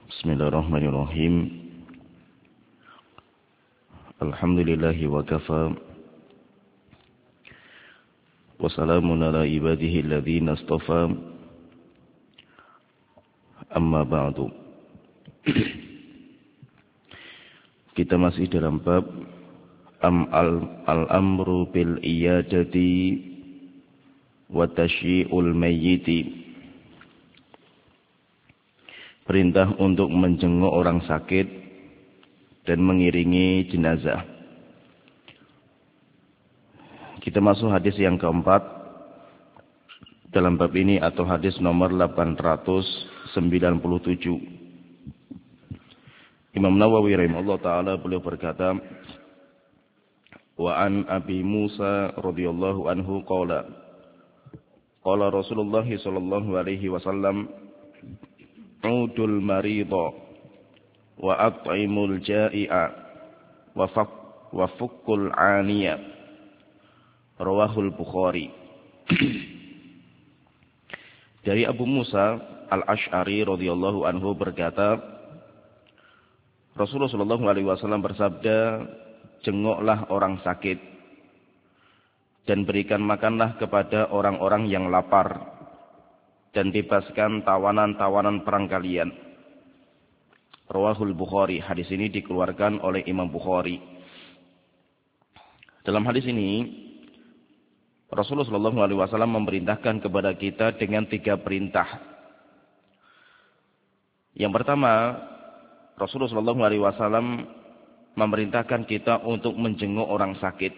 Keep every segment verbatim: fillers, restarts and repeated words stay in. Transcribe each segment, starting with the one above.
Bismillahirrahmanirrahim. Alhamdulillahi wa kafa. Wassalamun ala ibadihi alladhina astafa. Amma ba'du. Kita masih dalam bab am al-amru bil iyadati wa tashyi'ul mayyiti. Perintah untuk menjenguk orang sakit dan mengiringi jenazah. Kita masuk hadis yang keempat dalam bab ini atau hadis nomor delapan ratus sembilan puluh tujuh. Imam Nawawi rahimahullah ta'ala beliau berkata, wa an Abi Musa radhiyallahu anhu qala qala Rasulullah sallallahu alaihi wasallam udul marida wa at'imul ja'i'a wa fak wa fukkul 'aniya. Rawahul Bukhari. Dari Abu Musa Al-Asy'ari radhiyallahu anhu berkata, Rasulullah sallallahu alaihi wasallam bersabda, jenguklah orang sakit dan berikan makanlah kepada orang-orang yang lapar dan bebaskan tawanan-tawanan perang kalian. Rawahul Bukhari. Hadis ini dikeluarkan oleh Imam Bukhari. Dalam hadis ini Rasulullah shallallahu alaihi wasallam memerintahkan kepada kita dengan tiga perintah. Yang pertama, Rasulullah shallallahu alaihi wasallam memerintahkan kita untuk menjenguk orang sakit.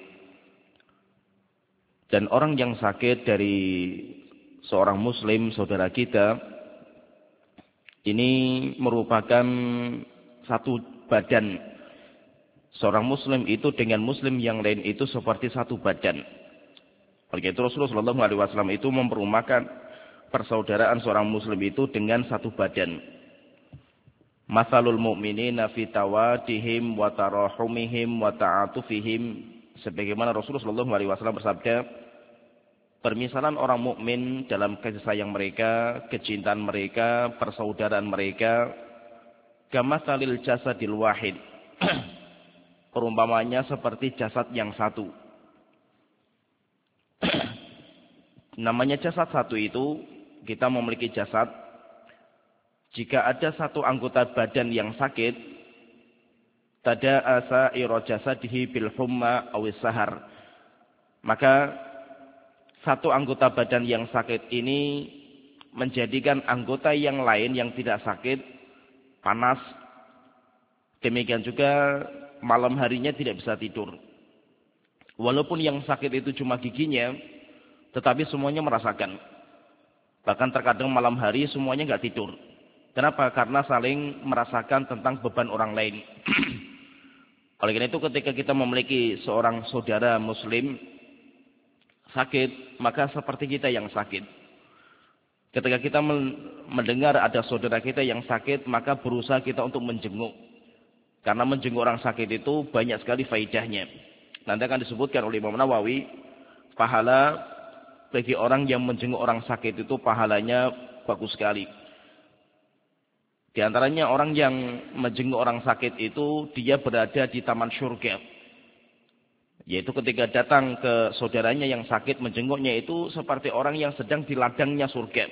Dan orang yang sakit dari seorang muslim, saudara kita, ini merupakan satu badan. Seorang muslim itu dengan muslim yang lain itu seperti satu badan. Oleh itu Rasulullah shallallahu alaihi wasallam itu memperumpamakan persaudaraan seorang muslim itu dengan satu badan. Mathalul mu'minina fi tawadihim wa tarahumihim wa ta'atufihim. Sebagaimana Rasulullah shallallahu alaihi wasallam bersabda, permisalan orang mukmin dalam kasih sayang mereka, kecintaan mereka, persaudaraan mereka, kamatsalil jasadil wahid. Perumpamanya seperti jasad yang satu. Namanya jasad satu itu, kita memiliki jasad. Jika ada satu anggota badan yang sakit, tada'asa ira jasadihi bil humma awis sahar. Maka satu anggota badan yang sakit ini menjadikan anggota yang lain yang tidak sakit panas. Demikian juga malam harinya tidak bisa tidur. Walaupun yang sakit itu cuma giginya, tetapi semuanya merasakan. Bahkan terkadang malam hari semuanya nggak tidur. Kenapa? Karena saling merasakan tentang beban orang lain. Oleh karena itu ketika kita memiliki seorang saudara muslim sakit, maka seperti kita yang sakit. Ketika kita mendengar ada saudara kita yang sakit, maka berusaha kita untuk menjenguk. Karena menjenguk orang sakit itu banyak sekali faedahnya. Nanti akan disebutkan oleh Imam Nawawi, pahala bagi orang yang menjenguk orang sakit itu pahalanya bagus sekali. Di antaranya orang yang menjenguk orang sakit itu dia berada di taman surga. Yaitu ketika datang ke saudaranya yang sakit menjenguknya itu seperti orang yang sedang di ladangnya surga.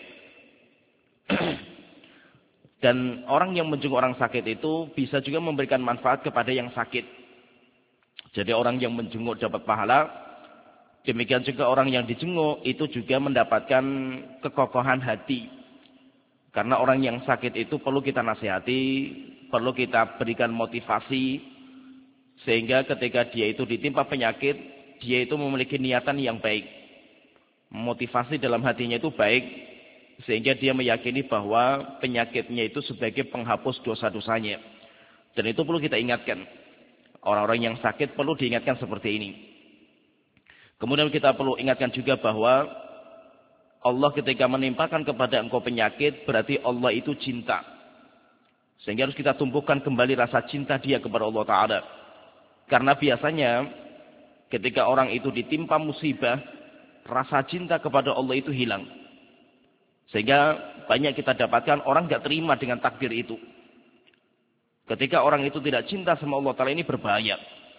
Dan orang yang menjenguk orang sakit itu bisa juga memberikan manfaat kepada yang sakit. Jadi orang yang menjenguk dapat pahala. Demikian juga orang yang dijenguk itu juga mendapatkan kekokohan hati. Karena orang yang sakit itu perlu kita nasihati, perlu kita berikan motivasi. Sehingga ketika dia itu ditimpa penyakit, dia itu memiliki niatan yang baik. Motivasi dalam hatinya itu baik, sehingga dia meyakini bahwa penyakitnya itu sebagai penghapus dosa-dosanya. Dan itu perlu kita ingatkan. Orang-orang yang sakit perlu diingatkan seperti ini. Kemudian kita perlu ingatkan juga bahwa Allah ketika menimpakan kepada engkau penyakit, berarti Allah itu cinta. Sehingga harus kita tumbuhkan kembali rasa cinta dia kepada Allah Ta'ala. Karena biasanya ketika orang itu ditimpa musibah, rasa cinta kepada Allah itu hilang. Sehingga banyak kita dapatkan orang gak terima dengan takdir itu. Ketika orang itu tidak cinta sama Allah Ta'ala, ini berbahaya.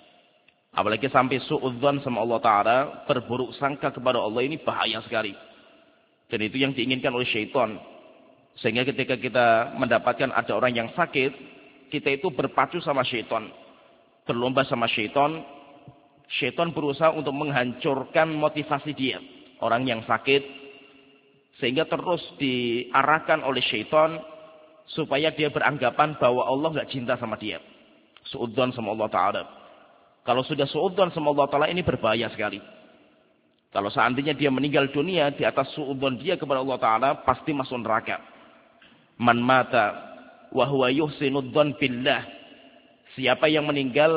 Apalagi sampai su'udzon sama Allah Ta'ala, berburuk sangka kepada Allah, ini bahaya sekali. Dan itu yang diinginkan oleh syaitan. Sehingga ketika kita mendapatkan ada orang yang sakit, kita itu berpacu sama syaitan. Berlomba sama syaitan. Syaitan berusaha untuk menghancurkan motivasi dia. Orang yang sakit. Sehingga terus diarahkan oleh syaitan. Supaya dia beranggapan bahwa Allah nggak cinta sama dia. Su'udzon sama Allah Ta'ala. Kalau sudah su'udzon sama Allah Ta'ala, ini berbahaya sekali. Kalau seandainya dia meninggal dunia di atas su'udzon dia kepada Allah Ta'ala, pasti masuk neraka. Man mata wa huwa yuhsinudzon billah. Siapa yang meninggal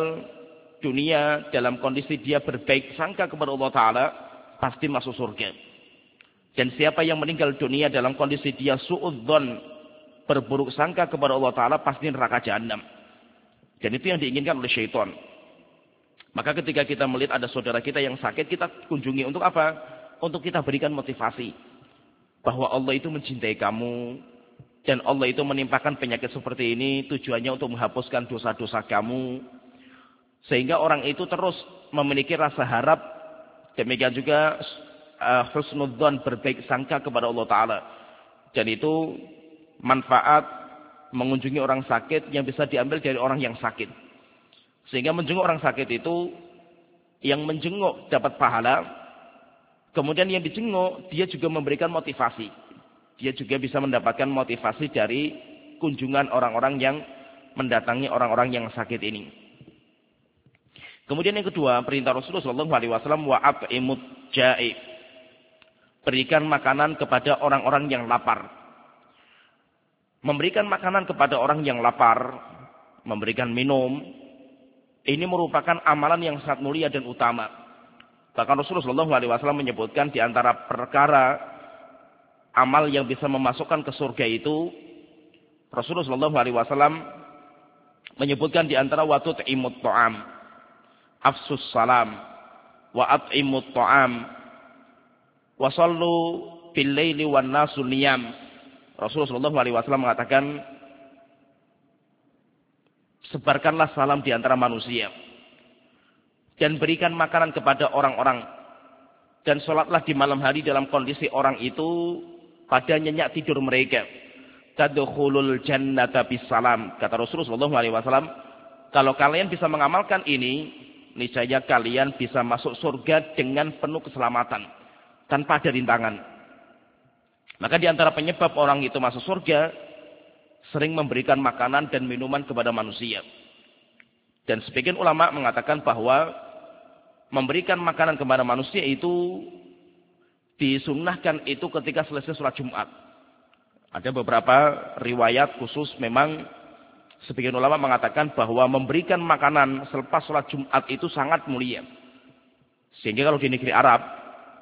dunia dalam kondisi dia berbaik sangka kepada Allah Ta'ala, pasti masuk surga. Dan siapa yang meninggal dunia dalam kondisi dia su'udzon, berburuk sangka kepada Allah Ta'ala, pasti neraka jahanam. Dan itu yang diinginkan oleh syaitan. Maka ketika kita melihat ada saudara kita yang sakit, kita kunjungi untuk apa? Untuk kita berikan motivasi. Bahwa Allah itu mencintai kamu. Dan Allah itu menimpakan penyakit seperti ini tujuannya untuk menghapuskan dosa-dosa kamu. Sehingga orang itu terus memiliki rasa harap. Demikian juga uh, husnudzon, berbaik sangka kepada Allah Ta'ala. Dan itu manfaat mengunjungi orang sakit yang bisa diambil dari orang yang sakit. Sehingga menjenguk orang sakit itu, yang menjenguk dapat pahala. Kemudian yang dijenguk, dia juga memberikan motivasi. Dia juga bisa mendapatkan motivasi dari kunjungan orang-orang yang mendatangi orang-orang yang sakit ini. Kemudian yang kedua, perintah Rasulullah shallallahu alaihi wasallam, wa at'imut ja'i. Berikan makanan kepada orang-orang yang lapar. Memberikan makanan kepada orang yang lapar, memberikan minum, ini merupakan amalan yang sangat mulia dan utama. Bahkan Rasulullah shallallahu alaihi wasallam menyebutkan di antara perkara amal yang bisa memasukkan ke surga itu, Rasulullah shallallahu alaihi wasallam menyebutkan di antara wa tut'imut ta'am, afsus salam, wa at'imut ta'am, wa sallu bil laili wan nasu niyam. Rasulullah shallallahu alaihi wasallam mengatakan, sebarkanlah salam di antara manusia. Dan berikan makanan kepada orang-orang. Dan sholatlah di malam hari dalam kondisi orang itu pada nyenyak tidur mereka. Tadkhulul jannata bisalam. Kata Rasulullah shallallahu alaihi wasallam, kalau kalian bisa mengamalkan ini, niscaya kalian bisa masuk surga dengan penuh keselamatan. Tanpa ada rintangan. Maka di antara penyebab orang itu masuk surga, sering memberikan makanan dan minuman kepada manusia. Dan sebagian ulama mengatakan bahwa memberikan makanan kepada manusia itu disunnahkan itu ketika selesai sholat Jumat. Ada beberapa riwayat khusus memang sebagian ulama mengatakan bahwa memberikan makanan selepas sholat Jumat itu sangat mulia. Sehingga kalau di negeri Arab,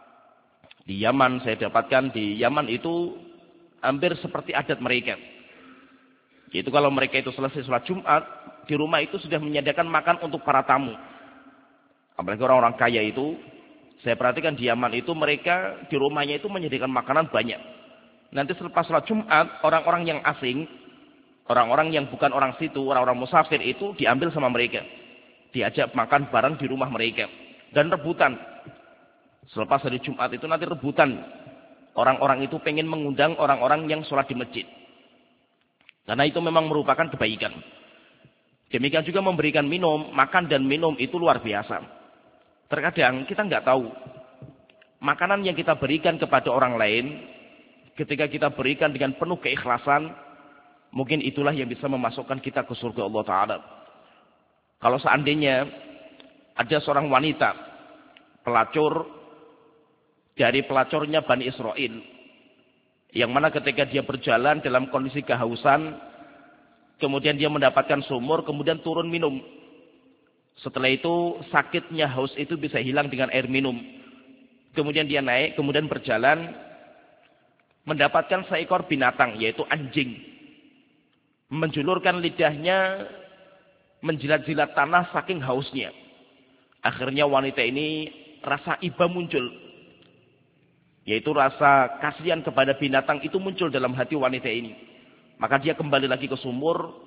di Yaman, saya dapatkan di Yaman itu hampir seperti adat mereka. Yaitu kalau mereka itu selesai sholat Jumat, di rumah itu sudah menyediakan makan untuk para tamu. Apalagi orang-orang kaya itu, saya perhatikan di Yaman itu mereka di rumahnya itu menyediakan makanan banyak. Nanti selepas sholat Jumat, orang-orang yang asing, orang-orang yang bukan orang situ, orang-orang musafir itu diambil sama mereka. Diajak makan bareng di rumah mereka. Dan rebutan. Selepas hari Jumat itu nanti rebutan. Orang-orang itu pengen mengundang orang-orang yang sholat di masjid. Karena itu memang merupakan kebaikan. Demikian juga memberikan minum, makan dan minum itu luar biasa. Terkadang kita nggak tahu. Makanan yang kita berikan kepada orang lain, ketika kita berikan dengan penuh keikhlasan, mungkin itulah yang bisa memasukkan kita ke surga Allah Ta'ala. Kalau seandainya ada seorang wanita, pelacur, dari pelacurnya Bani Israel, yang mana ketika dia berjalan dalam kondisi kehausan, kemudian dia mendapatkan sumur, kemudian turun minum. Setelah itu sakitnya haus itu bisa hilang dengan air minum. Kemudian dia naik, kemudian berjalan, mendapatkan seekor binatang, yaitu anjing. Menjulurkan lidahnya, menjilat-jilat tanah saking hausnya. Akhirnya wanita ini rasa iba muncul. Yaitu rasa kasihan kepada binatang itu muncul dalam hati wanita ini. Maka dia kembali lagi ke sumur.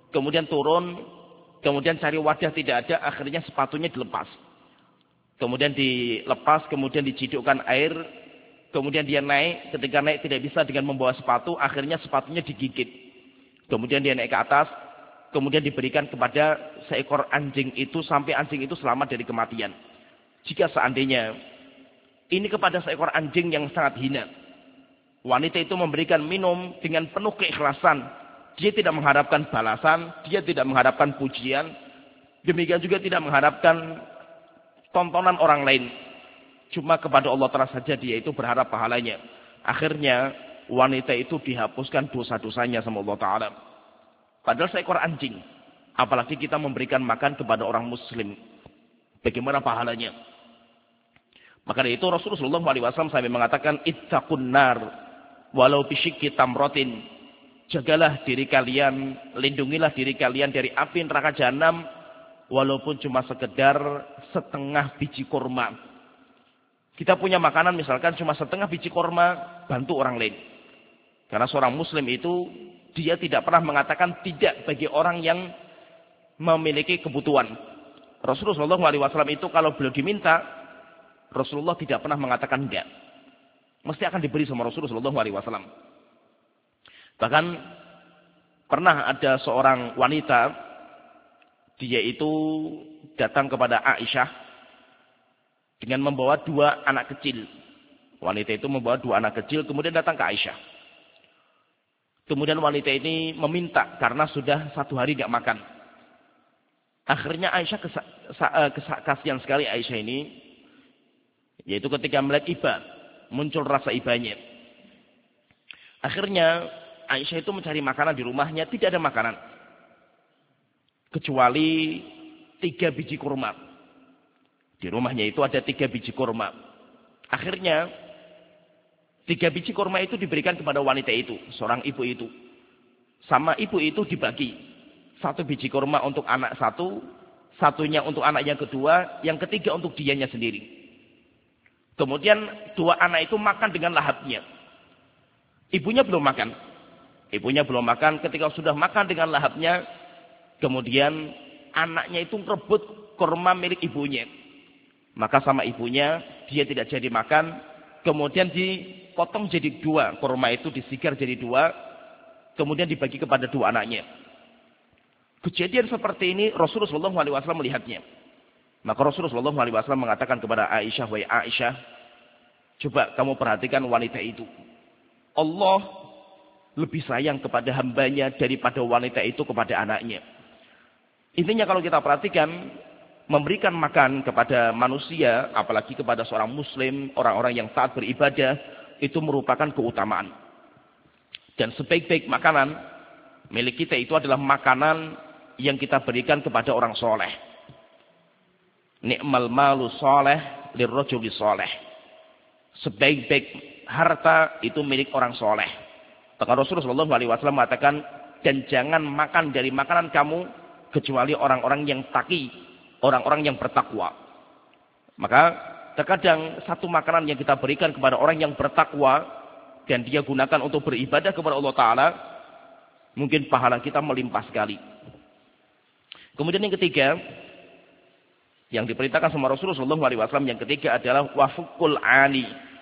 kemudian turun, kemudian cari wadah tidak ada, akhirnya sepatunya dilepas. Kemudian dilepas, kemudian dicidukkan air, kemudian dia naik, ketika naik tidak bisa dengan membawa sepatu, akhirnya sepatunya digigit. Kemudian dia naik ke atas, kemudian diberikan kepada seekor anjing itu sampai anjing itu selamat dari kematian. Jika seandainya ini kepada seekor anjing yang sangat hina, wanita itu memberikan minum dengan penuh keikhlasan. Dia tidak mengharapkan balasan, dia tidak mengharapkan pujian, demikian juga tidak mengharapkan tontonan orang lain. Cuma kepada Allah Ta'ala saja dia itu berharap pahalanya. Akhirnya wanita itu dihapuskan dosa-dosanya sama Allah Ta'ala. Padahal seekor anjing. Apalagi kita memberikan makan kepada orang muslim. Bagaimana pahalanya? Maka dari itu Rasulullah shallallahu alaihi wasallam sampai mengatakan, ittaqun nar walau bisyikki tamrotin. Jagalah diri kalian, lindungilah diri kalian dari api neraka jahanam, walaupun cuma sekedar setengah biji kurma. Kita punya makanan misalkan cuma setengah biji kurma, bantu orang lain. Karena seorang muslim itu, dia tidak pernah mengatakan tidak bagi orang yang memiliki kebutuhan. Rasulullah shallallahu alaihi wasallam itu kalau beliau diminta, Rasulullah tidak pernah mengatakan enggak. Mesti akan diberi sama Rasulullah shallallahu alaihi wasallam. Bahkan pernah ada seorang wanita, dia itu datang kepada Aisyah dengan membawa dua anak kecil. Wanita itu membawa dua anak kecil, kemudian datang ke Aisyah. Kemudian wanita ini meminta karena sudah satu hari tidak makan. Akhirnya Aisyah kasihan sekali Aisyah ini, yaitu ketika melihat iba, muncul rasa ibanya. Akhirnya Aisyah itu mencari makanan di rumahnya, tidak ada makanan. Kecuali tiga biji kurma. Di rumahnya itu ada tiga biji kurma. Akhirnya tiga biji kurma itu diberikan kepada wanita itu, seorang ibu itu. Sama ibu itu dibagi. Satu biji kurma untuk anak satu, satunya untuk anak yang kedua, yang ketiga untuk dianya sendiri. Kemudian dua anak itu makan dengan lahapnya. Ibunya belum makan. Ibunya belum makan, ketika sudah makan dengan lahapnya, kemudian anaknya itu merebut kurma milik ibunya. Maka sama ibunya, dia tidak jadi makan. Kemudian dipotong jadi dua. Kurma itu disigar jadi dua. Kemudian dibagi kepada dua anaknya. Kejadian seperti ini Rasulullah shallallahu alaihi wasallam melihatnya. Maka Rasulullah shallallahu alaihi wasallam mengatakan kepada Aisyah, wahai Aisyah, coba kamu perhatikan wanita itu. Allah lebih sayang kepada hambanya daripada wanita itu kepada anaknya. Intinya kalau kita perhatikan, memberikan makan kepada manusia, apalagi kepada seorang muslim, orang-orang yang taat beribadah, itu merupakan keutamaan. Dan sebaik-baik makanan milik kita itu adalah makanan yang kita berikan kepada orang soleh. Ni'mal malu soleh lirrajuli soleh. Sebaik-baik harta itu milik orang soleh. Maka Rasulullah shallallahu alaihi wasallam mengatakan, dan jangan makan dari makanan kamu kecuali orang-orang yang taqi, orang-orang yang bertakwa. Maka terkadang satu makanan yang kita berikan kepada orang yang bertakwa dan dia gunakan untuk beribadah kepada Allah Ta'ala, mungkin pahala kita melimpah sekali. Kemudian yang ketiga, yang diperintahkan sama Rasulullah shallallahu alaihi wasallam yang ketiga adalah wafukul ani,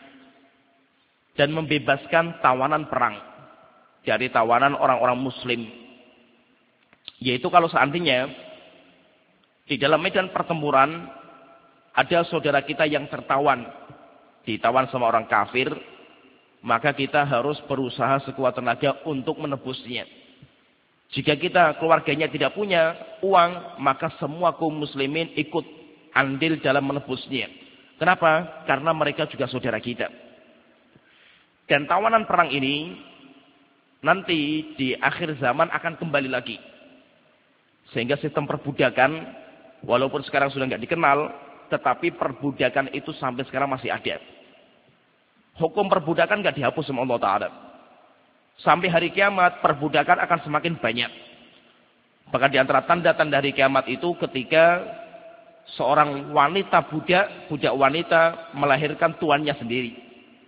dan membebaskan tawanan perang dari tawanan orang-orang muslim. Yaitu kalau seandainya di dalam medan pertempuran ada saudara kita yang tertawan, ditawan sama orang kafir, maka kita harus berusaha sekuat tenaga untuk menebusnya. Jika kita keluarganya tidak punya uang, maka semua kaum muslimin ikut andil dalam menebusnya. Kenapa? Karena mereka juga saudara kita. Dan tawanan perang ini nanti di akhir zaman akan kembali lagi. Sehingga sistem perbudakan, walaupun sekarang sudah nggak dikenal, tetapi perbudakan itu sampai sekarang masih ada. Hukum perbudakan nggak dihapus sama Allah Ta'ala. Sampai hari kiamat, perbudakan akan semakin banyak. Bahkan di antara tanda-tanda hari kiamat itu ketika seorang wanita budak, budak wanita melahirkan tuannya sendiri.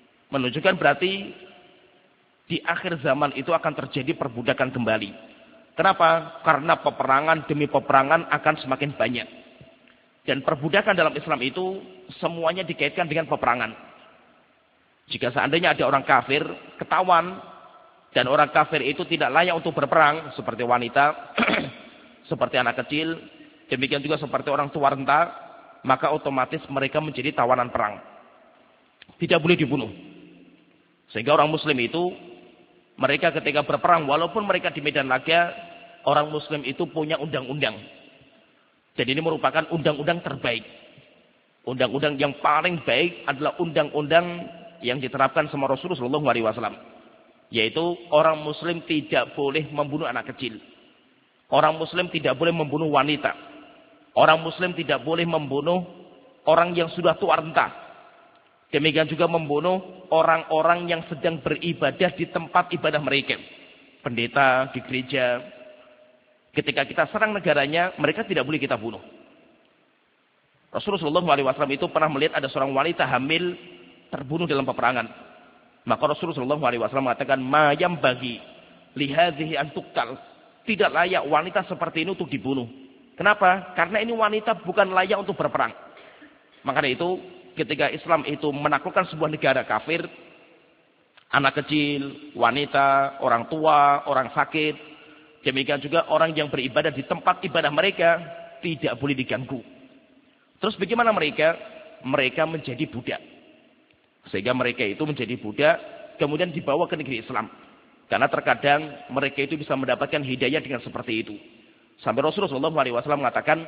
Menunjukkan berarti di akhir zaman itu akan terjadi perbudakan kembali. Kenapa? Karena peperangan demi peperangan akan semakin banyak. Dan perbudakan dalam Islam itu semuanya dikaitkan dengan peperangan. Jika seandainya ada orang kafir, ketahuan, dan orang kafir itu tidak layak untuk berperang, seperti wanita, seperti anak kecil, demikian juga seperti orang tua renta, maka otomatis mereka menjadi tawanan perang. Tidak boleh dibunuh. Sehingga orang muslim itu, mereka ketika berperang, walaupun mereka di medan laga, orang muslim itu punya undang-undang. Jadi ini merupakan undang-undang terbaik. Undang-undang yang paling baik adalah undang-undang yang diterapkan sama Rasulullah shallallahu alaihi wasallam. Yaitu orang muslim tidak boleh membunuh anak kecil. Orang muslim tidak boleh membunuh wanita. Orang muslim tidak boleh membunuh orang yang sudah tua renta. Demikian juga membunuh orang-orang yang sedang beribadah di tempat ibadah mereka. Pendeta di gereja. Ketika kita serang negaranya, mereka tidak boleh kita bunuh. Rasulullah shallallahu alaihi wasallam itu pernah melihat ada seorang wanita hamil terbunuh dalam peperangan. Maka Rasulullah shallallahu alaihi wasallam mengatakan, "Mayam bagi lihadhihi an tuqtal." Tidak layak wanita seperti ini untuk dibunuh. Kenapa? Karena ini wanita bukan layak untuk berperang. Maka dari itu, ketika Islam itu menaklukkan sebuah negara kafir, anak kecil, wanita, orang tua, orang sakit, demikian juga orang yang beribadah di tempat ibadah mereka tidak boleh diganggu. Terus bagaimana mereka? Mereka menjadi budak. Sehingga mereka itu menjadi budak, kemudian dibawa ke negeri Islam. Karena terkadang mereka itu bisa mendapatkan hidayah dengan seperti itu. Sampai Rasulullah shallallahu alaihi wasallam mengatakan,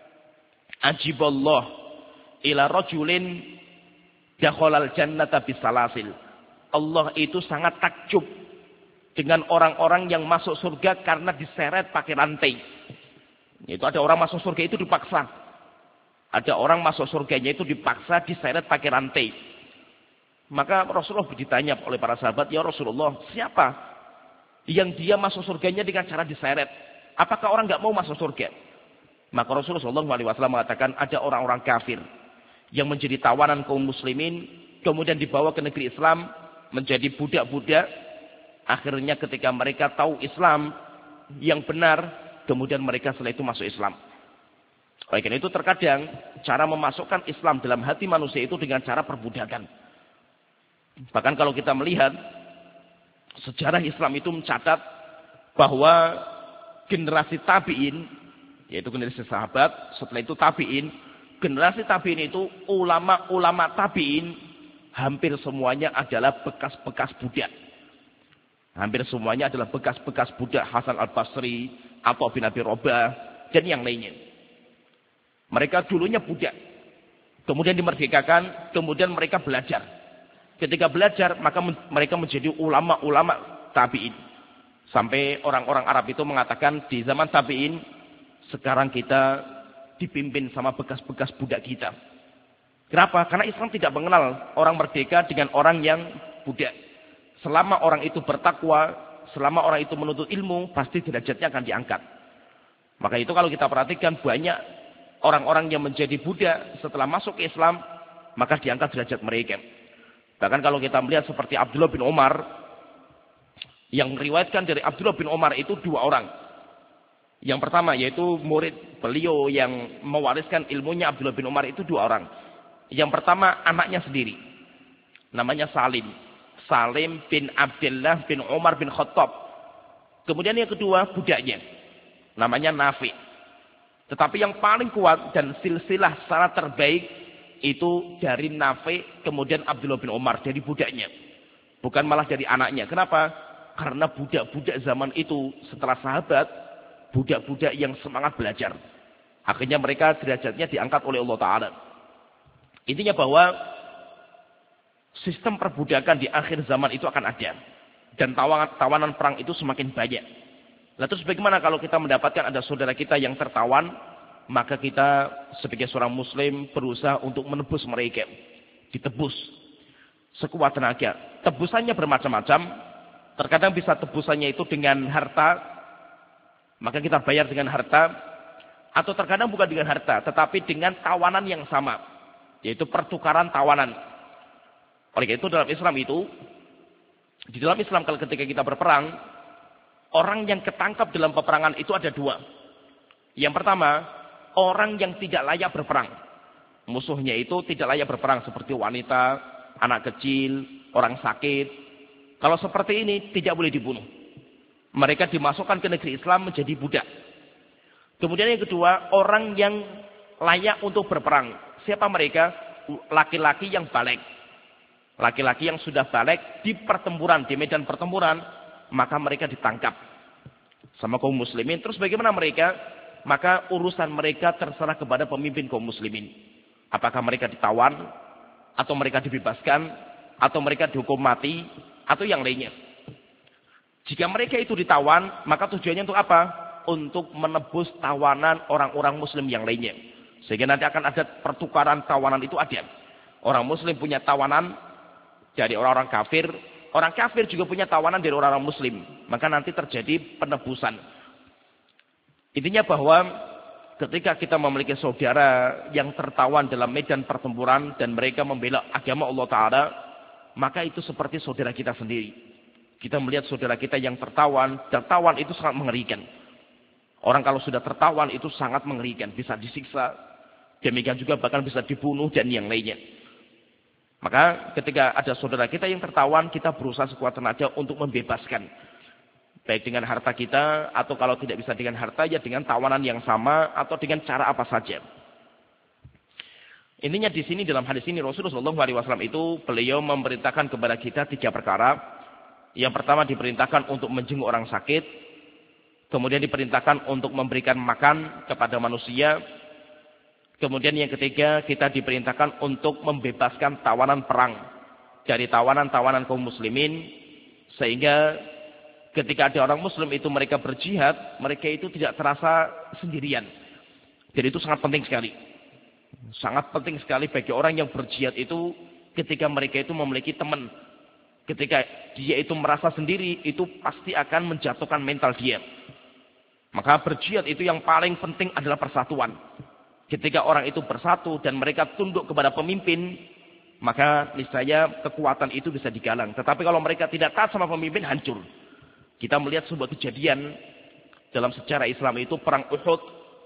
"Ajiballah ila rajulin dakhalal jannata bisalasil." Allah itu sangat takjub dengan orang-orang yang masuk surga karena diseret pakai rantai. Itu ada orang masuk surga itu dipaksa. Ada orang masuk surganya itu dipaksa diseret pakai rantai. Maka Rasulullah ditanya oleh para sahabat, "Ya Rasulullah, siapa yang dia masuk surganya dengan cara diseret? Apakah orang nggak mau masuk surga?" Maka Rasulullah shallallahu alaihi wasallam mengatakan, ada orang-orang kafir yang menjadi tawanan kaum muslimin, kemudian dibawa ke negeri Islam, menjadi budak-budak. Akhirnya ketika mereka tahu Islam yang benar, kemudian mereka setelah itu masuk Islam. Oleh karena itu terkadang cara memasukkan Islam dalam hati manusia itu dengan cara perbudakan. Bahkan kalau kita melihat sejarah Islam itu mencatat bahwa generasi tabi'in, yaitu generasi sahabat, setelah itu tabi'in, generasi tabi'in itu ulama-ulama tabi'in hampir semuanya adalah bekas-bekas budak. Hampir semuanya adalah bekas-bekas budak. Hasan al-Basri, Atha bin Abi Rabah, dan yang lainnya. Mereka dulunya budak. Kemudian dimerdekakan, kemudian mereka belajar. Ketika belajar, maka mereka menjadi ulama-ulama tabi'in. Sampai orang-orang Arab itu mengatakan, di zaman tabi'in, sekarang kita dipimpin sama bekas-bekas budak kita. Kenapa? Karena Islam tidak mengenal orang merdeka dengan orang yang budak. Selama orang itu bertakwa, selama orang itu menuntut ilmu, pasti derajatnya akan diangkat. Maka itu kalau kita perhatikan, banyak orang-orang yang menjadi budak setelah masuk ke Islam, maka diangkat derajat mereka. Bahkan kalau kita melihat seperti Abdullah bin Umar, yang meriwayatkan dari Abdullah bin Umar itu dua orang. Yang pertama yaitu murid beliau yang mewariskan ilmunya Abdullah bin Umar itu dua orang. Yang pertama anaknya sendiri. Namanya Salim. Salim bin Abdullah bin Umar bin Khattab. Kemudian yang kedua budaknya. Namanya Nafi. Tetapi yang paling kuat dan silsilah secara terbaik itu dari Nafi, kemudian Abdullah bin Umar, dari budaknya. Bukan malah dari anaknya. Kenapa? Karena budak-budak zaman itu setelah sahabat, budak-budak yang semangat belajar. Akhirnya mereka derajatnya diangkat oleh Allah Ta'ala. Intinya bahwa sistem perbudakan di akhir zaman itu akan ada. Dan tawanan, tawanan perang itu semakin banyak. Nah terus bagaimana kalau kita mendapatkan ada saudara kita yang tertawan, maka kita sebagai seorang muslim berusaha untuk menebus mereka. Ditebus sekuat tenaga. Tebusannya bermacam-macam. Terkadang bisa tebusannya itu dengan harta. Maka kita bayar dengan harta. Atau terkadang bukan dengan harta, tetapi dengan tawanan yang sama. Yaitu pertukaran tawanan. Oleh itu dalam Islam itu, di dalam Islam kalau ketika kita berperang, Orang yang ketangkap dalam peperangan itu ada dua. Yang pertama, orang yang tidak layak berperang. Musuhnya itu tidak layak berperang seperti wanita, anak kecil, orang sakit. Kalau seperti ini tidak boleh dibunuh. Mereka dimasukkan ke negeri Islam menjadi budak. Kemudian yang kedua, orang yang layak untuk berperang. Siapa mereka? Laki-laki yang balik. Laki-laki yang sudah balik di pertempuran, di medan pertempuran, maka mereka ditangkap sama kaum muslimin. Terus bagaimana mereka? Maka urusan mereka terserah kepada pemimpin kaum muslimin. Apakah mereka ditawan, atau mereka dibebaskan, atau mereka dihukum mati, atau yang lainnya. Jika mereka itu ditawan, maka tujuannya untuk apa? Untuk menebus tawanan orang-orang muslim yang lainnya. Sehingga nanti akan ada pertukaran tawanan itu ada. Orang muslim punya tawanan dari orang-orang kafir. Orang kafir juga punya tawanan dari orang-orang muslim. Maka nanti terjadi penebusan. Intinya bahwa ketika kita memiliki saudara yang tertawan dalam medan pertempuran dan mereka membela agama Allah Ta'ala, maka itu seperti saudara kita sendiri. Kita melihat saudara kita yang tertawan, tertawan itu sangat mengerikan. Orang kalau sudah tertawan itu sangat mengerikan, bisa disiksa, demikian juga bahkan bisa dibunuh dan yang lainnya. Maka ketika ada saudara kita yang tertawan, kita berusaha sekuat tenaga untuk membebaskan. Baik dengan harta kita, atau kalau tidak bisa dengan harta, ya dengan tawanan yang sama, atau dengan cara apa saja. Intinya di sini dalam hadis ini Rasulullah shallallahu alaihi wasallam itu beliau memerintahkan kepada kita tiga perkara. Yang pertama diperintahkan untuk menjenguk orang sakit. Kemudian diperintahkan untuk memberikan makan kepada manusia. Kemudian yang ketiga kita diperintahkan untuk membebaskan tawanan perang. Dari tawanan-tawanan kaum muslimin. Sehingga ketika ada orang muslim itu mereka berjihad. Mereka itu tidak terasa sendirian. Jadi itu sangat penting sekali. Sangat penting sekali bagi orang yang berjihad itu. Ketika mereka itu memiliki teman. Ketika dia itu merasa sendiri, itu pasti akan menjatuhkan mental dia. Maka berjihad itu yang paling penting adalah persatuan. Ketika orang itu bersatu dan mereka tunduk kepada pemimpin, maka niscaya kekuatan itu bisa digalang. Tetapi kalau mereka tidak taat sama pemimpin, hancur. Kita melihat sebuah kejadian dalam sejarah Islam itu perang Uhud.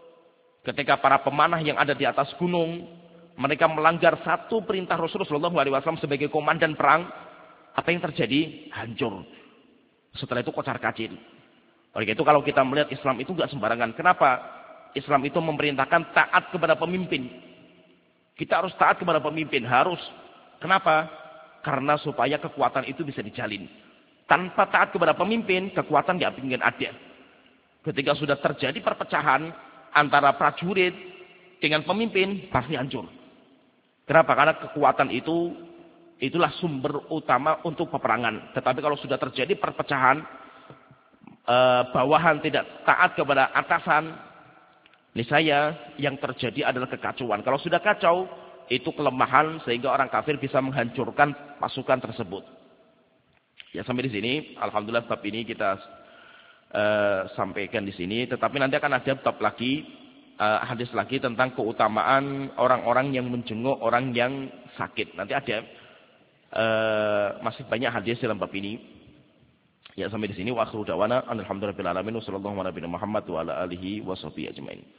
Ketika para pemanah yang ada di atas gunung, mereka melanggar satu perintah Rasulullah shallallahu alaihi wasallam sebagai komandan perang. Apa yang terjadi? Hancur. Setelah itu kocar-kacir. Oleh itu kalau kita melihat Islam itu nggak sembarangan. Kenapa? Islam itu memerintahkan taat kepada pemimpin. Kita harus taat kepada pemimpin. Harus. Kenapa? Karena supaya kekuatan itu bisa dijalin. Tanpa taat kepada pemimpin, kekuatan nggak mungkin ada. Ketika sudah terjadi perpecahan antara prajurit dengan pemimpin, pasti hancur. Kenapa? Karena kekuatan itu itulah sumber utama untuk peperangan. Tetapi kalau sudah terjadi perpecahan, e, bawahan tidak taat kepada atasan, niscaya yang terjadi adalah kekacauan. Kalau sudah kacau, itu kelemahan sehingga orang kafir bisa menghancurkan pasukan tersebut. Ya sampai di sini, alhamdulillah bab ini kita e, sampaikan di sini. Tetapi nanti akan ada bab lagi, e, hadis lagi tentang keutamaan orang-orang yang menjenguk orang yang sakit. Nanti ada. Uh, masih banyak hadis dalam bab ini. Ya sampai di sini wa akhiru da'wana alhamdulillahirabbil alamin wa sallallahu ala nabiyina Muhammad wa ala alihi wa sahbihi ajmain.